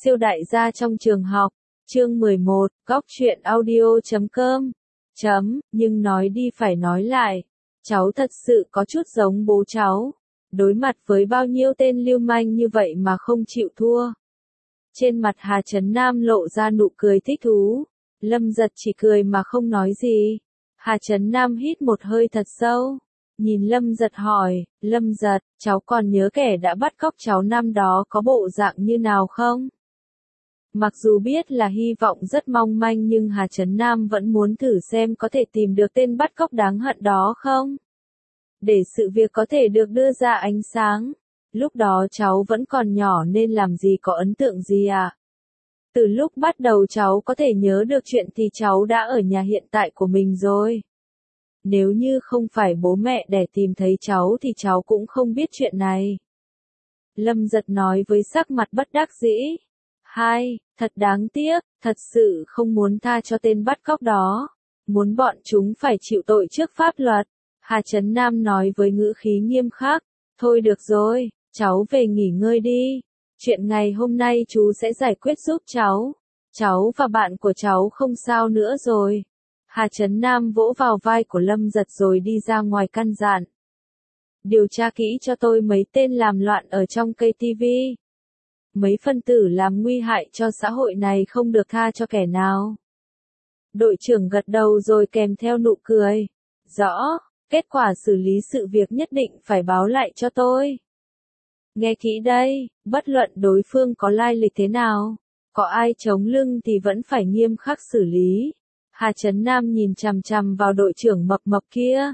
Siêu đại gia trong trường học, chương 11, góc truyện audio.com. Nhưng nói đi phải nói lại, cháu thật sự có chút giống bố cháu. Đối mặt với bao nhiêu tên lưu manh như vậy mà không chịu thua. Trên mặt Hà Trấn Nam lộ ra nụ cười thích thú. Lâm Giật chỉ cười mà không nói gì. Hà Trấn Nam hít một hơi thật sâu. Nhìn Lâm Giật hỏi, Lâm Giật, cháu còn nhớ kẻ đã bắt cóc cháu năm đó có bộ dạng như nào không? Mặc dù biết là hy vọng rất mong manh nhưng Hà Trấn Nam vẫn muốn thử xem có thể tìm được tên bắt cóc đáng hận đó không? Để sự việc có thể được đưa ra ánh sáng. Lúc đó cháu vẫn còn nhỏ nên làm gì có ấn tượng gì à? Từ lúc bắt đầu cháu có thể nhớ được chuyện thì cháu đã ở nhà hiện tại của mình rồi. Nếu như không phải bố mẹ đẻ tìm thấy cháu thì cháu cũng không biết chuyện này. Lâm Giật nói với sắc mặt bất đắc dĩ. Thật đáng tiếc, thật sự không muốn tha cho tên bắt cóc đó. Muốn bọn chúng phải chịu tội trước pháp luật. Hà Trấn Nam nói với ngữ khí nghiêm khắc. Thôi được rồi, cháu về nghỉ ngơi đi. Chuyện ngày hôm nay chú sẽ giải quyết giúp cháu. Cháu và bạn của cháu không sao nữa rồi. Hà Trấn Nam vỗ vào vai của Lâm Giật rồi đi ra ngoài căn dặn. Điều tra kỹ cho tôi mấy tên làm loạn ở trong cây TV. Mấy phân tử làm nguy hại cho xã hội này không được tha cho kẻ nào. Đội trưởng gật đầu rồi kèm theo nụ cười. Rõ, kết quả xử lý sự việc nhất định phải báo lại cho tôi. Nghe kỹ đây, bất luận đối phương có lai lịch thế nào, có ai chống lưng thì vẫn phải nghiêm khắc xử lý. Hà Trấn Nam nhìn chằm chằm vào đội trưởng mập mập kia.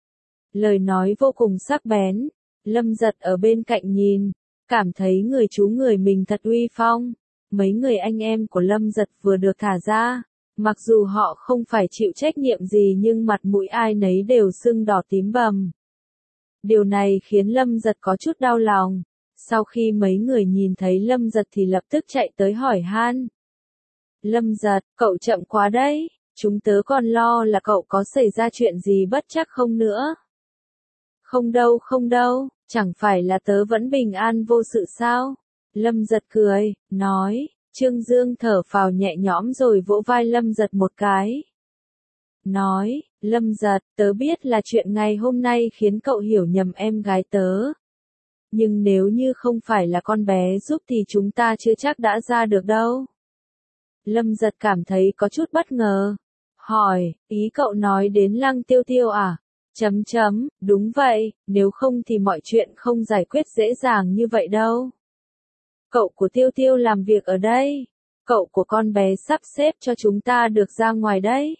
Lời nói vô cùng sắc bén. Lâm Giật ở bên cạnh nhìn, cảm thấy người chú người mình thật uy phong. Mấy người anh em của Lâm Giật vừa được thả ra, mặc dù họ không phải chịu trách nhiệm gì nhưng mặt mũi ai nấy đều sưng đỏ tím bầm. Điều này khiến Lâm Giật có chút đau lòng. Sau khi mấy người nhìn thấy Lâm Giật thì lập tức chạy tới hỏi han. Lâm Giật, cậu chậm quá đấy, chúng tớ còn lo là cậu có xảy ra chuyện gì bất trắc không nữa. Không đâu, chẳng phải là tớ vẫn bình an vô sự sao? Lâm Giật cười, nói. Trương Dương thở phào nhẹ nhõm rồi vỗ vai Lâm Giật một cái. Nói, Lâm Giật, tớ biết là chuyện ngày hôm nay khiến cậu hiểu nhầm em gái tớ. Nhưng nếu như không phải là con bé giúp thì chúng ta chưa chắc đã ra được đâu. Lâm Giật cảm thấy có chút bất ngờ. Hỏi, ý cậu nói đến Lăng Tiêu Tiêu à? Đúng vậy, nếu không thì mọi chuyện không giải quyết dễ dàng như vậy đâu. Cậu của Tiêu Tiêu làm việc ở đây. Cậu của con bé sắp xếp cho chúng ta được ra ngoài đấy.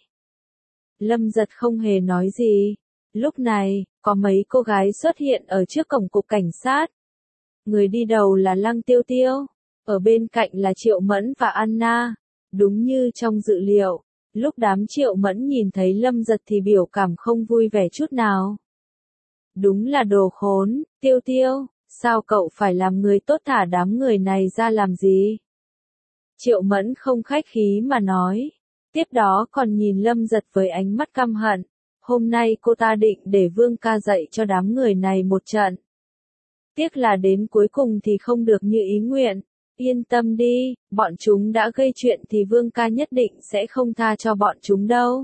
Lâm Giật không hề nói gì. Lúc này, có mấy cô gái xuất hiện ở trước cổng cục cảnh sát. Người đi đầu là Lăng Tiêu Tiêu. Ở bên cạnh là Triệu Mẫn và Anna. Đúng như trong dự liệu. Lúc đám Triệu Mẫn nhìn thấy Lâm Giật thì biểu cảm không vui vẻ chút nào. Đúng là đồ khốn, Tiêu Tiêu, sao cậu phải làm người tốt thả đám người này ra làm gì? Triệu Mẫn không khách khí mà nói. Tiếp đó còn nhìn Lâm Giật với ánh mắt căm hận. Hôm nay cô ta định để Vương ca dạy cho đám người này một trận. Tiếc là đến cuối cùng thì không được như ý nguyện. Yên tâm đi, bọn chúng đã gây chuyện thì Vương ca nhất định sẽ không tha cho bọn chúng đâu.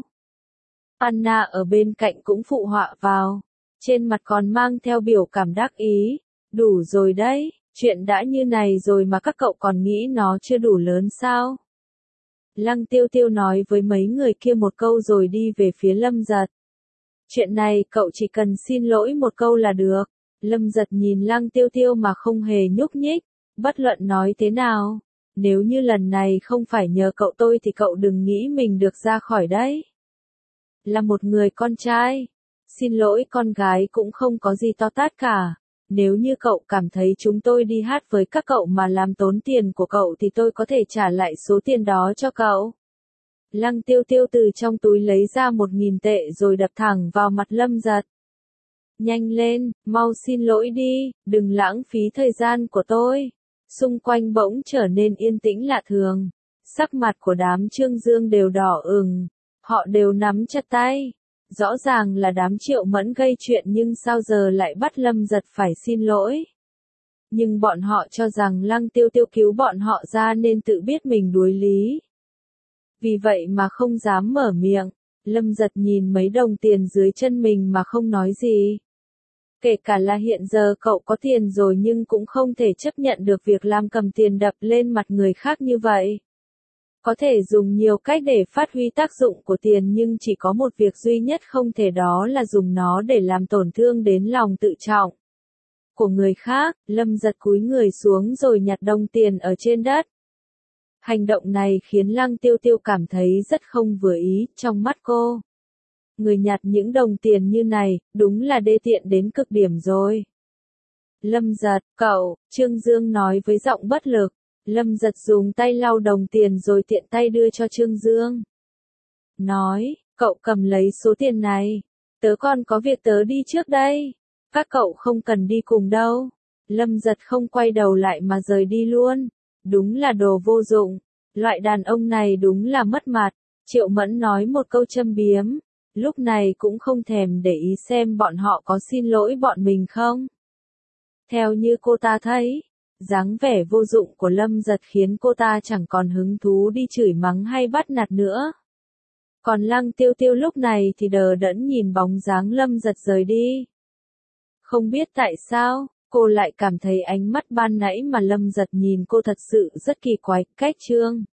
Anna ở bên cạnh cũng phụ họa vào. Trên mặt còn mang theo biểu cảm đắc ý. Đủ rồi đấy, chuyện đã như này rồi mà các cậu còn nghĩ nó chưa đủ lớn sao? Lăng Tiêu Tiêu nói với mấy người kia một câu rồi đi về phía Lâm Giật. Chuyện này cậu chỉ cần xin lỗi một câu là được. Lâm Giật nhìn Lăng Tiêu Tiêu mà không hề nhúc nhích. Bất luận nói thế nào, nếu như lần này không phải nhờ cậu tôi thì cậu đừng nghĩ mình được ra khỏi đấy. Là một người con trai, xin lỗi con gái cũng không có gì to tát cả. Nếu như cậu cảm thấy chúng tôi đi hát với các cậu mà làm tốn tiền của cậu thì tôi có thể trả lại số tiền đó cho cậu. Lăng Tiêu Tiêu từ trong túi lấy ra 1.000 tệ rồi đập thẳng vào mặt Lâm Giật. Nhanh lên, mau xin lỗi đi, đừng lãng phí thời gian của tôi. Xung quanh bỗng trở nên yên tĩnh lạ thường. Sắc mặt của đám Trương Dương đều đỏ ửng. Họ đều nắm chặt tay. Rõ ràng là đám Triệu Mẫn gây chuyện nhưng sao giờ lại bắt Lâm Giật phải xin lỗi. Nhưng bọn họ cho rằng Lăng Tiêu Tiêu cứu bọn họ ra nên tự biết mình đuối lý. Vì vậy mà không dám mở miệng. Lâm Giật nhìn mấy đồng tiền dưới chân mình mà không nói gì. Kể cả là hiện giờ cậu có tiền rồi nhưng cũng không thể chấp nhận được việc Lam cầm tiền đập lên mặt người khác như vậy. Có thể dùng nhiều cách để phát huy tác dụng của tiền nhưng chỉ có một việc duy nhất không thể, đó là dùng nó để làm tổn thương đến lòng tự trọng của người khác. Lâm Giật cúi người xuống rồi nhặt đồng tiền ở trên đất. Hành động này khiến Lăng Tiêu Tiêu cảm thấy rất không vừa ý. Trong mắt cô, người nhặt những đồng tiền như này, đúng là đê tiện đến cực điểm rồi. Lâm Giật, cậu, Trương Dương nói với giọng bất lực. Lâm Giật dùng tay lau đồng tiền rồi tiện tay đưa cho Trương Dương. Nói, cậu cầm lấy số tiền này. Tớ còn có việc tớ đi trước đây. Các cậu không cần đi cùng đâu. Lâm Giật không quay đầu lại mà rời đi luôn. Đúng là đồ vô dụng. Loại đàn ông này đúng là mất mặt. Triệu Mẫn nói một câu châm biếm. Lúc này cũng không thèm để ý xem bọn họ có xin lỗi bọn mình không. Theo như cô ta thấy, dáng vẻ vô dụng của Lâm Giật khiến cô ta chẳng còn hứng thú đi chửi mắng hay bắt nạt nữa. Còn Lăng Tiêu Tiêu lúc này thì đờ đẫn nhìn bóng dáng Lâm Giật rời đi. Không biết tại sao, cô lại cảm thấy ánh mắt ban nãy mà Lâm Giật nhìn cô thật sự rất kỳ quái. Cách chương